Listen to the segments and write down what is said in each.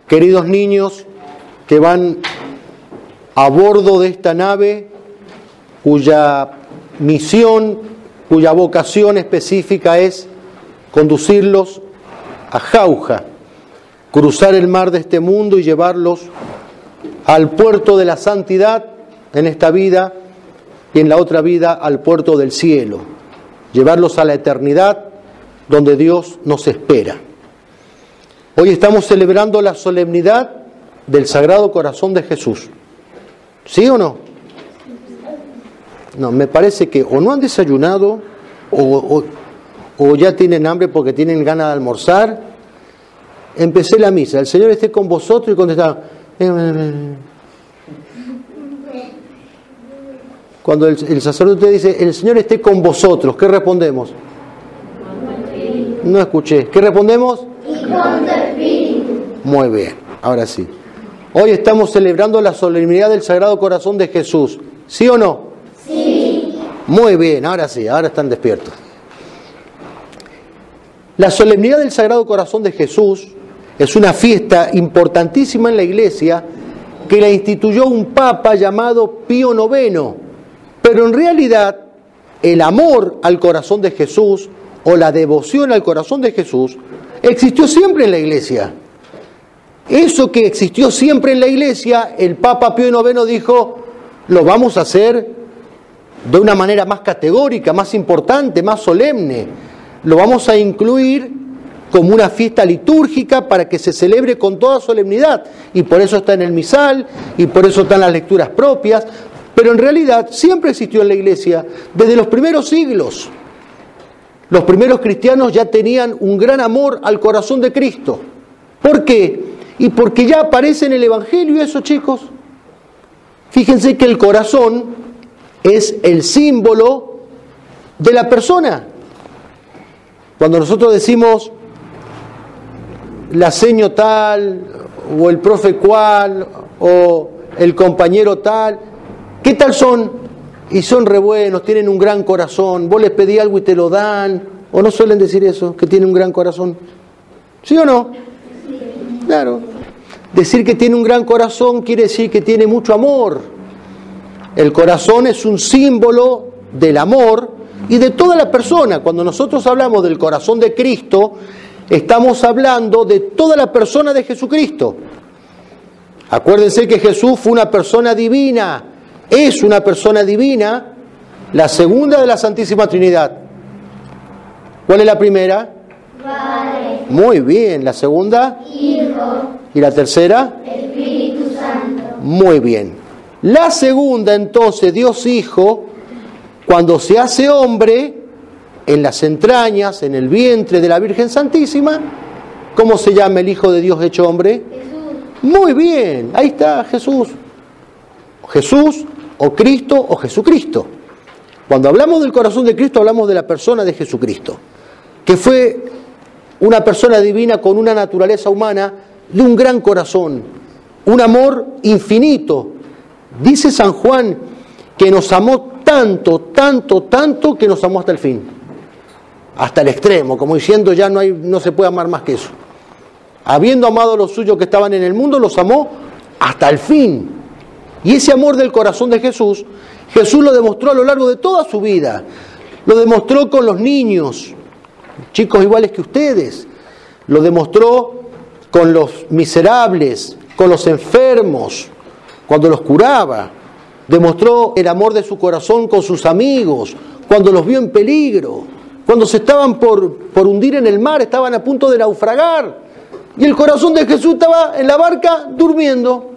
queridos niños que van a bordo de esta nave, cuya misión, cuya vocación específica es conducirlos a Jauja, cruzar el mar de este mundo y llevarlos al puerto de la santidad en esta vida y en la otra vida al puerto del cielo, llevarlos a la eternidad donde Dios nos espera. Hoy estamos celebrando la solemnidad del Sagrado Corazón de Jesús. ¿Sí o no? No, me parece que o no han desayunado o ya tienen hambre porque tienen ganas de almorzar. Empecé la misa, el Señor esté con vosotros, y contestaron. Cuando el sacerdote dice, el Señor esté con vosotros, ¿qué respondemos? No escuché. ¿Qué respondemos? Y con tu espíritu. Muy bien, ahora sí. Hoy estamos celebrando la solemnidad del Sagrado Corazón de Jesús. ¿Sí o no? Sí. Muy bien, ahora sí, ahora están despiertos. La solemnidad del Sagrado Corazón de Jesús es una fiesta importantísima en la Iglesia que la instituyó un papa llamado Pío IX. Pero en realidad, el amor al corazón de Jesús o la devoción al corazón de Jesús existió siempre en la Iglesia. Eso que existió siempre en la Iglesia, el Papa Pío IX dijo, lo vamos a hacer de una manera más categórica, más importante, más solemne. Lo vamos a incluir como una fiesta litúrgica para que se celebre con toda solemnidad. Y por eso está en el misal, y por eso están las lecturas propias. Pero en realidad siempre existió en la Iglesia, desde los primeros siglos. Los primeros cristianos ya tenían un gran amor al corazón de Cristo. ¿Por qué? Y porque ya aparece en el Evangelio eso, chicos. Fíjense que el corazón es el símbolo de la persona. Cuando nosotros decimos la seño tal, o el profe cual, o el compañero tal, ¿qué tal son? Y son re buenos, tienen un gran corazón. Vos les pedís algo y te lo dan. ¿O no suelen decir eso? Que tienen un gran corazón. ¿Sí o no? Sí. Claro. Decir que tiene un gran corazón quiere decir que tiene mucho amor. El corazón es un símbolo del amor y de toda la persona. Cuando nosotros hablamos del corazón de Cristo, estamos hablando de toda la persona de Jesucristo. Acuérdense que Jesús fue una persona divina. Es una persona divina, la segunda de la Santísima Trinidad. ¿Cuál es la primera? Padre. Muy bien. ¿La segunda? Hijo. ¿Y la tercera? Espíritu Santo. Muy bien. La segunda, entonces, Dios Hijo, cuando se hace hombre, en las entrañas, en el vientre de la Virgen Santísima, ¿cómo se llama el Hijo de Dios hecho hombre? Jesús. Muy bien. Ahí está Jesús. Jesús, o Cristo, o Jesucristo. Cuando hablamos del corazón de Cristo, hablamos de la persona de Jesucristo, que fue una persona divina con una naturaleza humana de un gran corazón, un amor infinito. Dice San Juan que nos amó tanto, tanto, tanto, que nos amó hasta el fin, hasta el extremo, como diciendo ya no se puede amar más que eso. Habiendo amado a los suyos que estaban en el mundo, los amó hasta el fin. Y ese amor del corazón de Jesús, Jesús lo demostró a lo largo de toda su vida. Lo demostró con los niños, chicos iguales que ustedes. Lo demostró con los miserables, con los enfermos, cuando los curaba. Demostró el amor de su corazón con sus amigos, cuando los vio en peligro, cuando se estaban por hundir en el mar, estaban a punto de naufragar. Y el corazón de Jesús estaba en la barca durmiendo.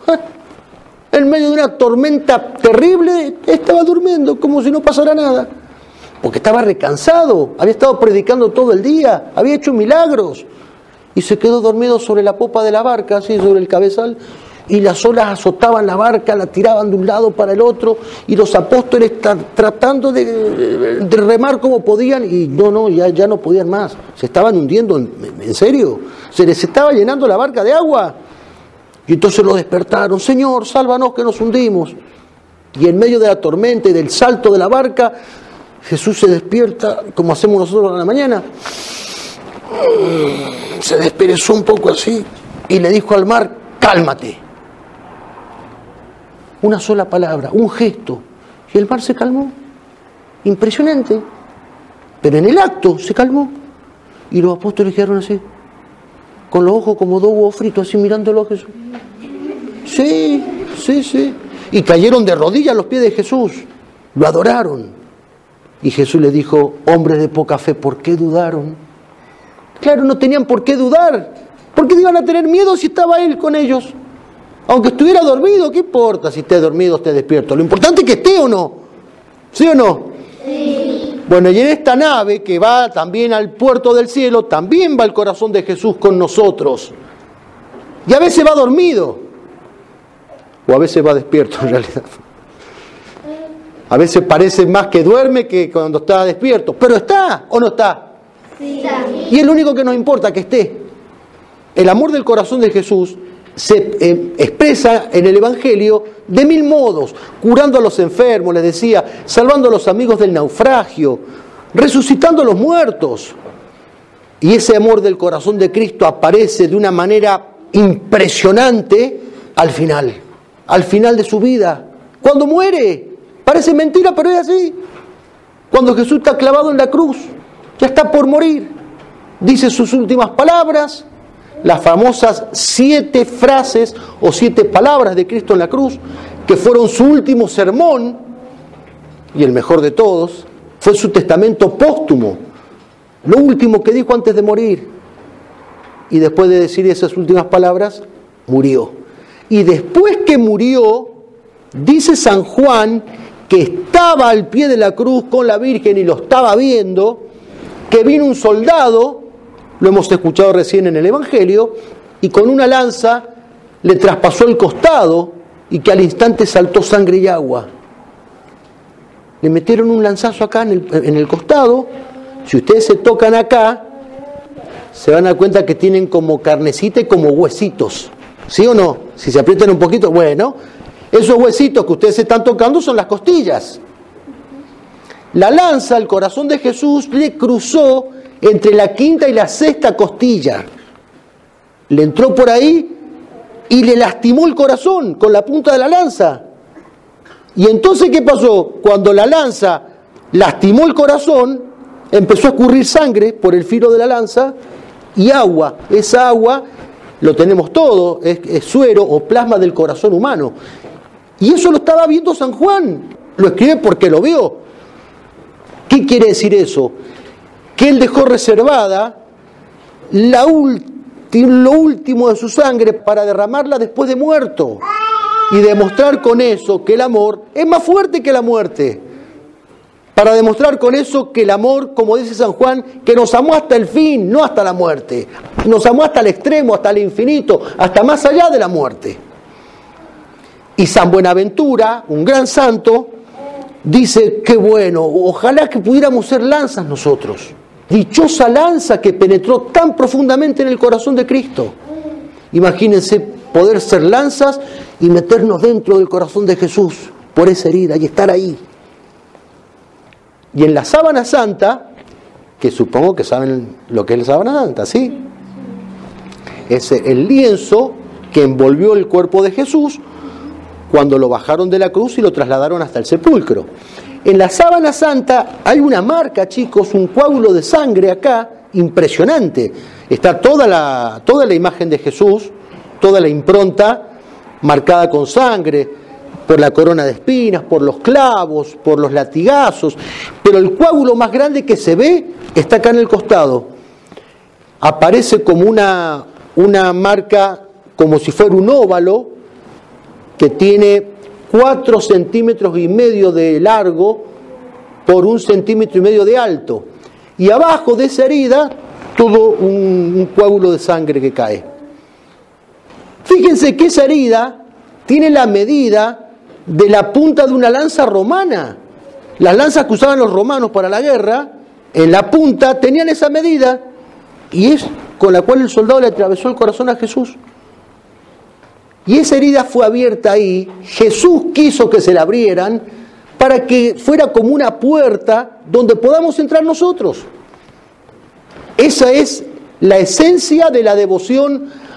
En medio de una tormenta terrible, estaba durmiendo como si no pasara nada. Porque estaba recansado, había estado predicando todo el día, había hecho milagros. Y se quedó dormido sobre la popa de la barca, así sobre el cabezal. Y las olas azotaban la barca, la tiraban de un lado para el otro. Y los apóstoles tratando de remar como podían. Y ya no podían más. Se estaban hundiendo, en serio. Se les estaba llenando la barca de agua. Y entonces lo despertaron, Señor, sálvanos que nos hundimos. Y en medio de la tormenta y del salto de la barca, Jesús se despierta, como hacemos nosotros a la mañana. Se desperezó un poco así, y le dijo al mar, cálmate. Una sola palabra, un gesto, y el mar se calmó. Impresionante. Pero en el acto se calmó. Y los apóstoles quedaron así, con los ojos como dos huevos fritos, así mirándolo a Jesús. Sí. Y cayeron de rodillas a los pies de Jesús. Lo adoraron. Y Jesús les dijo, hombres de poca fe, ¿por qué dudaron? Claro, no tenían por qué dudar. ¿Por qué iban a tener miedo si estaba Él con ellos? Aunque estuviera dormido, ¿qué importa si esté dormido o esté despierto? Lo importante es que esté o no. ¿Sí o no? Sí. Bueno, y en esta nave que va también al puerto del cielo, también va el corazón de Jesús con nosotros. Y a veces va dormido. O a veces va despierto en realidad. A veces parece más que duerme que cuando está despierto. Pero ¿está o no está? Sí. Y es lo único que nos importa, que esté. El amor del corazón de Jesús se expresa en el Evangelio de 1000 modos, curando a los enfermos, les decía, salvando a los amigos del naufragio, resucitando a los muertos. Y ese amor del corazón de Cristo aparece de una manera impresionante al final de su vida, cuando muere. Parece mentira, pero es así. Cuando Jesús está clavado en la cruz, ya está por morir, dice sus últimas palabras, las famosas 7 frases o 7 palabras de Cristo en la cruz, que fueron su último sermón, y el mejor de todos, fue su testamento póstumo, lo último que dijo antes de morir. Y después de decir esas últimas palabras, murió. Y después que murió, dice San Juan, que estaba al pie de la cruz con la Virgen y lo estaba viendo, que vino un soldado, lo hemos escuchado recién en el Evangelio, y con una lanza le traspasó el costado y que al instante saltó sangre y agua. Le metieron un lanzazo acá en el costado. Si ustedes se tocan acá, se van a dar cuenta que tienen como carnecita y como huesitos. ¿Sí o no? Si se aprietan un poquito, bueno, esos huesitos que ustedes se están tocando son las costillas. La lanza, el corazón de Jesús, le cruzó entre la 5ª y la 6ª costilla. Le entró por ahí y le lastimó el corazón con la punta de la lanza. Y entonces, ¿qué pasó? Cuando la lanza lastimó el corazón, empezó a escurrir sangre por el filo de la lanza y agua. Esa agua, lo tenemos todo, es suero o plasma del corazón humano. Y eso lo estaba viendo San Juan. Lo escribe porque lo vio. ¿Qué quiere decir eso? Que Él dejó reservada lo último de su sangre para derramarla después de muerto. Y demostrar con eso que el amor es más fuerte que la muerte. Para demostrar con eso que el amor, como dice San Juan, que nos amó hasta el fin, no hasta la muerte. Nos amó hasta el extremo, hasta el infinito, hasta más allá de la muerte. Y San Buenaventura, un gran santo, dice, qué bueno, ojalá que pudiéramos ser lanzas nosotros. Dichosa lanza que penetró tan profundamente en el corazón de Cristo. Imagínense poder ser lanzas y meternos dentro del corazón de Jesús por esa herida y estar ahí. Y en la sábana santa, que supongo que saben lo que es la sábana santa, ¿sí? Es el lienzo que envolvió el cuerpo de Jesús cuando lo bajaron de la cruz y lo trasladaron hasta el sepulcro. En la sábana santa hay una marca, chicos, un coágulo de sangre acá, impresionante. Está toda la imagen de Jesús, toda la impronta marcada con sangre, por la corona de espinas, por los clavos, por los latigazos, pero el coágulo más grande que se ve está acá en el costado. Aparece como una marca, como si fuera un óvalo, que tiene 4,5 centímetros de largo por 1,5 centímetros de alto. Y abajo de esa herida, todo un coágulo de sangre que cae. Fíjense que esa herida tiene la medida de la punta de una lanza romana. Las lanzas que usaban los romanos para la guerra, en la punta tenían esa medida, y es con la cual el soldado le atravesó el corazón a Jesús. Y esa herida fue abierta ahí. Jesús quiso que se la abrieran para que fuera como una puerta donde podamos entrar nosotros. Esa es la esencia de la devoción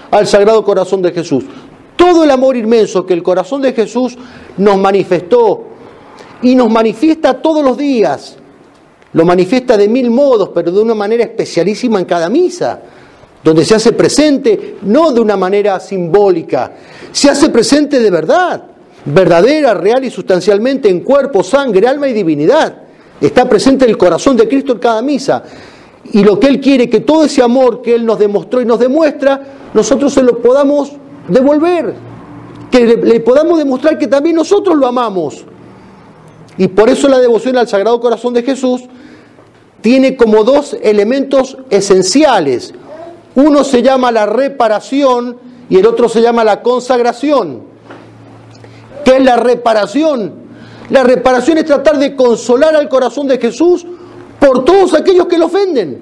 al Sagrado Corazón de Jesús. Todo el amor inmenso que el corazón de Jesús nos manifestó y nos manifiesta todos los días. Lo manifiesta de 1000 modos, pero de una manera especialísima en cada misa, donde se hace presente, no de una manera simbólica, se hace presente de verdad, verdadera, real y sustancialmente en cuerpo, sangre, alma y divinidad. Está presente el corazón de Cristo en cada misa. Y lo que Él quiere, que todo ese amor que Él nos demostró y nos demuestra, nosotros se lo podamos devolver, que le podamos demostrar que también nosotros lo amamos. Y por eso la devoción al Sagrado Corazón de Jesús tiene como 2 elementos esenciales. Uno se llama la reparación y el otro se llama la consagración. ¿Qué es la reparación? La reparación es tratar de consolar al corazón de Jesús por todos aquellos que lo ofenden.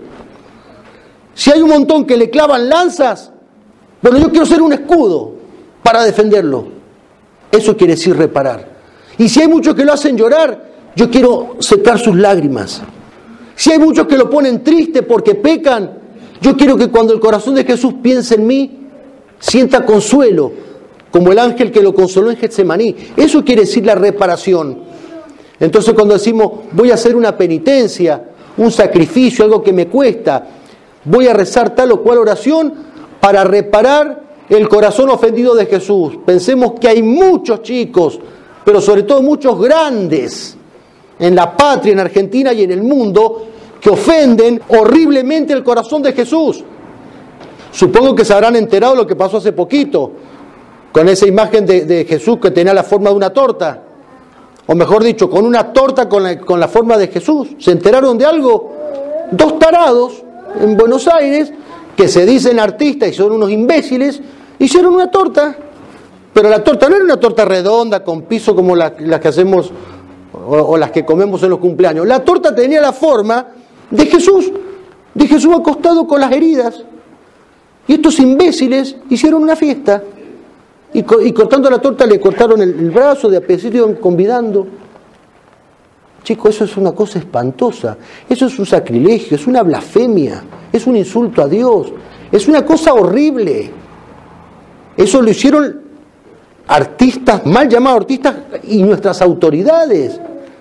Si hay un montón que le clavan lanzas, bueno, yo quiero ser un escudo para defenderlo. Eso quiere decir reparar. Y si hay muchos que lo hacen llorar, yo quiero secar sus lágrimas. Si hay muchos que lo ponen triste porque pecan, yo quiero que cuando el corazón de Jesús piense en mí, sienta consuelo, como el ángel que lo consoló en Getsemaní. Eso quiere decir la reparación. Entonces cuando decimos, voy a hacer una penitencia, un sacrificio, algo que me cuesta, voy a rezar tal o cual oración para reparar el corazón ofendido de Jesús. Pensemos que hay muchos chicos, pero sobre todo muchos grandes, en la patria, en Argentina y en el mundo, que ofenden horriblemente el corazón de Jesús. Supongo que se habrán enterado de lo que pasó hace poquito, con esa imagen de Jesús que tenía la forma de una torta, o mejor dicho, con una torta con la forma de Jesús. ¿Se enteraron de algo? 2 tarados en Buenos Aires, que se dicen artistas y son unos imbéciles, hicieron una torta, pero la torta no era una torta redonda con piso como las que hacemos o las que comemos en los cumpleaños. La torta tenía la forma de Jesús acostado con las heridas. Y estos imbéciles hicieron una fiesta. Y cortando la torta le cortaron el brazo, de a pedacito iban convidando. Chicos, eso es una cosa espantosa. Eso es un sacrilegio, es una blasfemia, es un insulto a Dios. Es una cosa horrible. Eso lo hicieron artistas, mal llamados artistas, y nuestras autoridades.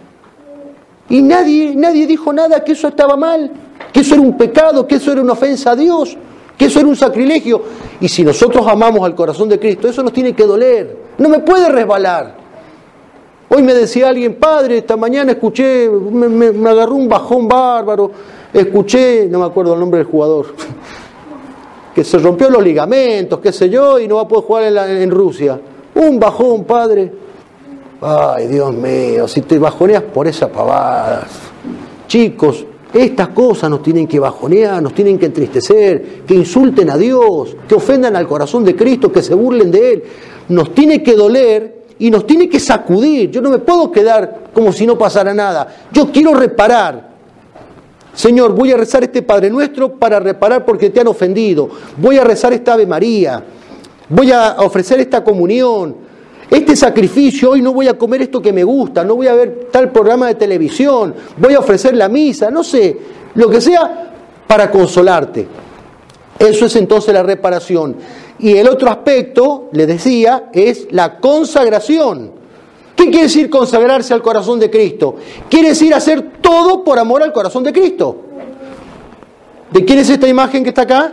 Y nadie dijo nada, que eso estaba mal, que eso era un pecado, que eso era una ofensa a Dios, que eso era un sacrilegio. Y si nosotros amamos al corazón de Cristo, eso nos tiene que doler, no me puede resbalar. Hoy me decía alguien, padre, esta mañana escuché, me agarró un bajón bárbaro, escuché, no me acuerdo el nombre del jugador, que se rompió los ligamentos, qué sé yo, y no va a poder jugar en Rusia. Un bajón, padre. Ay, Dios mío, si te bajoneas por esas pavadas. Chicos, estas cosas nos tienen que bajonear, nos tienen que entristecer, que insulten a Dios, que ofendan al corazón de Cristo, que se burlen de Él. Nos tiene que doler y nos tiene que sacudir. Yo no me puedo quedar como si no pasara nada. Yo quiero reparar. Señor, voy a rezar este Padre Nuestro para reparar porque te han ofendido. Voy a rezar esta Ave María. Voy a ofrecer esta comunión. Este sacrificio, hoy no voy a comer esto que me gusta, no voy a ver tal programa de televisión, voy a ofrecer la misa, no sé, lo que sea, para consolarte. Eso es entonces la reparación. Y el otro aspecto, le decía, es la consagración. ¿Qué quiere decir consagrarse al corazón de Cristo? Quiere decir hacer todo por amor al corazón de Cristo. ¿De quién es esta imagen que está acá?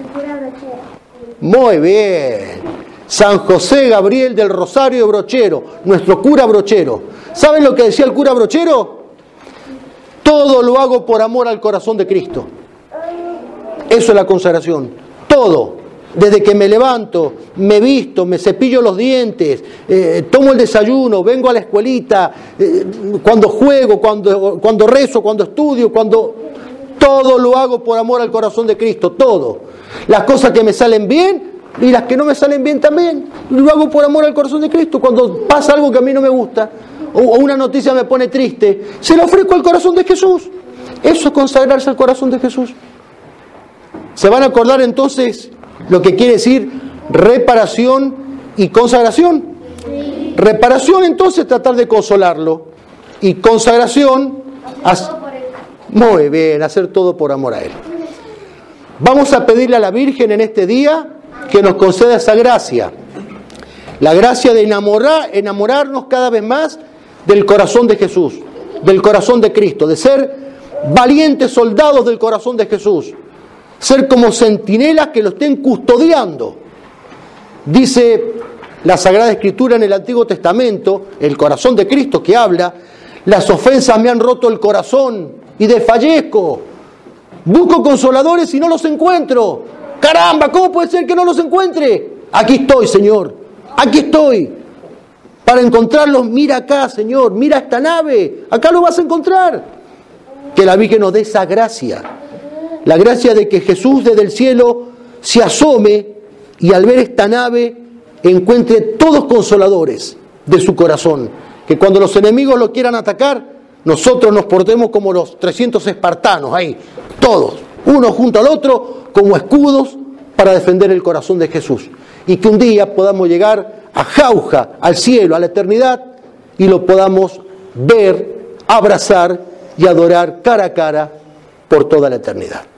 Muy bien. San José Gabriel del Rosario Brochero, nuestro cura brochero. ¿Saben lo que decía el cura brochero? Todo lo hago por amor al corazón de Cristo. Eso es la consagración. Todo. Desde que me levanto, me visto, me cepillo los dientes, tomo el desayuno, vengo a la escuelita, cuando juego, cuando rezo, cuando estudio, todo lo hago por amor al corazón de Cristo. Todo. Las cosas que me salen bien y las que no me salen bien también, lo hago por amor al corazón de Cristo. Cuando pasa algo que a mí no me gusta, o una noticia me pone triste, se lo ofrezco al corazón de Jesús. Eso es consagrarse al corazón de Jesús. ¿Se van a acordar entonces lo que quiere decir reparación y consagración? Sí. Reparación entonces tratar de consolarlo, y consagración muy bien, hacer todo por amor a Él. Vamos a pedirle a la Virgen en este día que nos conceda esa gracia. La gracia de enamorarnos cada vez más del corazón de Jesús, del corazón de Cristo, de ser valientes soldados del corazón de Jesús, ser como centinelas que lo estén custodiando. Dice la Sagrada Escritura en el Antiguo Testamento, el corazón de Cristo que habla: las ofensas me han roto el corazón y desfallezco. Busco consoladores y no los encuentro. ¡Caramba! ¿Cómo puede ser que no los encuentre? Aquí estoy, Señor. Aquí estoy. Para encontrarlos, mira acá, Señor. Mira esta nave. Acá lo vas a encontrar. Que la Virgen nos dé esa gracia. La gracia de que Jesús desde el cielo se asome y al ver esta nave encuentre todos consoladores de su corazón. Que cuando los enemigos lo quieran atacar, nosotros nos portemos como los 300 espartanos ahí, todos, uno junto al otro, como escudos para defender el corazón de Jesús. Y que un día podamos llegar a Jauja, al cielo, a la eternidad, y lo podamos ver, abrazar y adorar cara a cara por toda la eternidad.